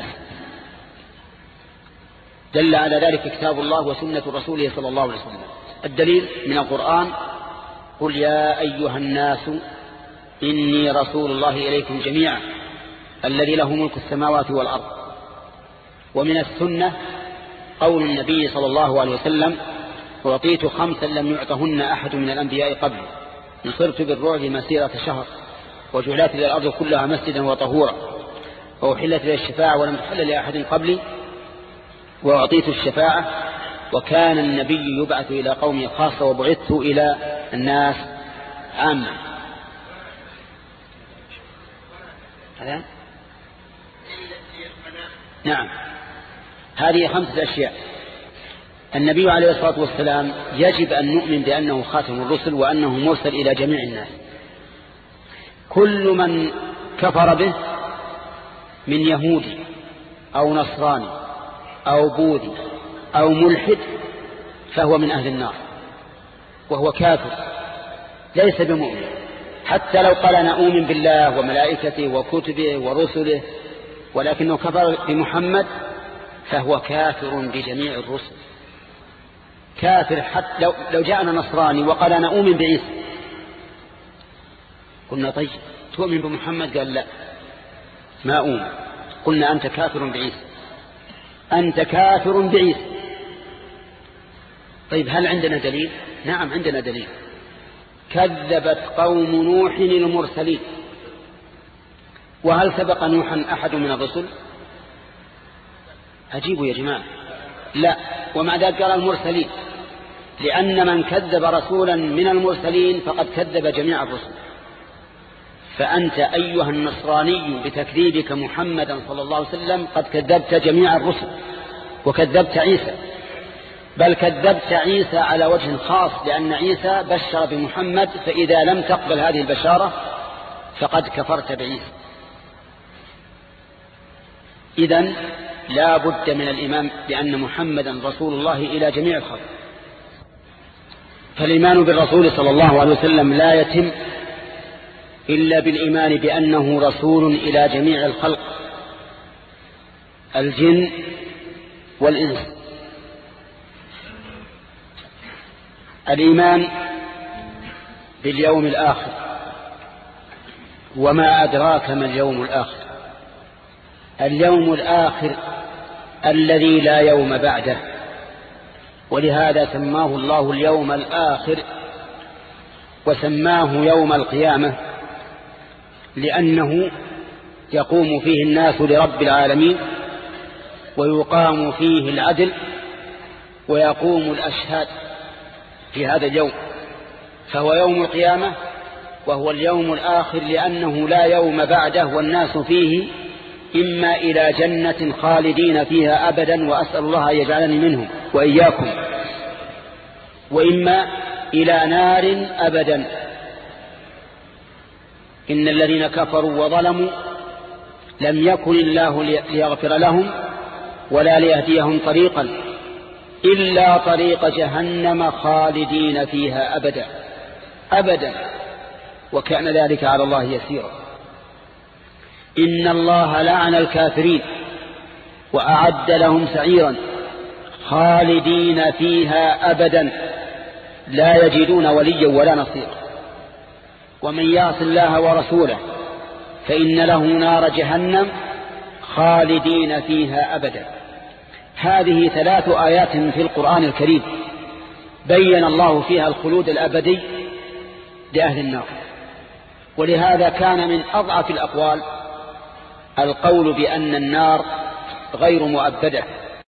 دل على ذلك كتاب الله وسنة رسوله صلى الله عليه وسلم. الدليل من القرآن: قل يا أيها الناس إني رسول الله إليكم جميعا الذي له ملك السماوات والأرض. ومن السنة قول النبي صلى الله عليه وسلم: أعطيت خمسا لم يعطهن أحد من الأنبياء قبل، نصرت بالرعب مسيرة شهر، وجعلت إلى الأرض كلها مسجدا وطهورا، وأحلت إلى الشفاعة ولم تحل لأحد قبلي، وأعطيت الشفاعة، وكان النبي يبعث إلى قومه خاصة وبعثت إلى الناس عامة. هذا نعم، هذه خمسة أشياء. النبي عليه الصلاة والسلام يجب أن نؤمن بأنه خاتم الرسل وأنه مرسل إلى جميع الناس. كل من كفر به من يهودي أو نصراني أو بوذي أو ملحد فهو من أهل النار، وهو كافر ليس بمؤمن، حتى لو قال أنا أؤمن بالله وملائكته وكتبه ورسله ولكنه كفر بمحمد فهو كافر بجميع الرسل، كافر. حتى لو, لو جاءنا نصراني وقال أنا أؤمن بعيسى قلنا طيب تؤمن بمحمد؟ قال لا ما أؤمن. قلنا أنت كافر بعيسى، أنت كافر بعيسى. طيب هل عندنا دليل؟ نعم عندنا دليل. كذبت قوم نوح المرسلين. وهل سبق نوحا أحد من الرسل؟ أجيبوا يا جماعة، لا. ومع ذلك قال المرسلين، لأن من كذب رسولا من المرسلين فقد كذب جميع الرسل. فأنت أيها النصراني بتكذيبك محمدا صلى الله عليه وسلم قد كذبت جميع الرسل وكذبت عيسى، بل كذبت عيسى على وجه خاص، لأن عيسى بشر بمحمد، فإذا لم تقبل هذه البشارة فقد كفرت بعيسى. إذن لا بد من الإيمان بأن محمدا رسول الله إلى جميع الخلق. فالإيمان بالرسول صلى الله عليه وسلم لا يتم إلا بالإيمان بأنه رسول إلى جميع الخلق، الجن والإنس. الإيمان باليوم الآخر، وما أدراك ما اليوم الآخر؟ اليوم الآخر الذي لا يوم بعده، ولهذا سماه الله اليوم الآخر وسماه يوم القيامة، لأنه يقوم فيه الناس لرب العالمين ويقام فيه العدل ويقوم الأشهاد في هذا اليوم، فهو يوم القيامة وهو اليوم الآخر، لأنه لا يوم بعده، والناس فيه إما إلى جنة خالدين فيها أبدا، وأسأل الله أن يجعلني منهم وإياكم، وإما إلى نار أبدا. إن الذين كفروا وظلموا لم يكن الله ليغفر لهم ولا ليهديهم طريقا إلا طريق جهنم خالدين فيها أبدا أبدا، وكان ذلك على الله يسيرا. إن الله لعن الكافرين وأعد لهم سعيرا خالدين فيها أبدا لا يجدون وليا ولا نصيرا. ومن يعص الله ورسوله فإن له نار جهنم خالدين فيها أبدا. هذه ثلاث آيات في القرآن الكريم بين الله فيها الخلود الأبدي لأهل النار. ولهذا كان من أضعف الأقوال القول بأن النار غير مؤبدة،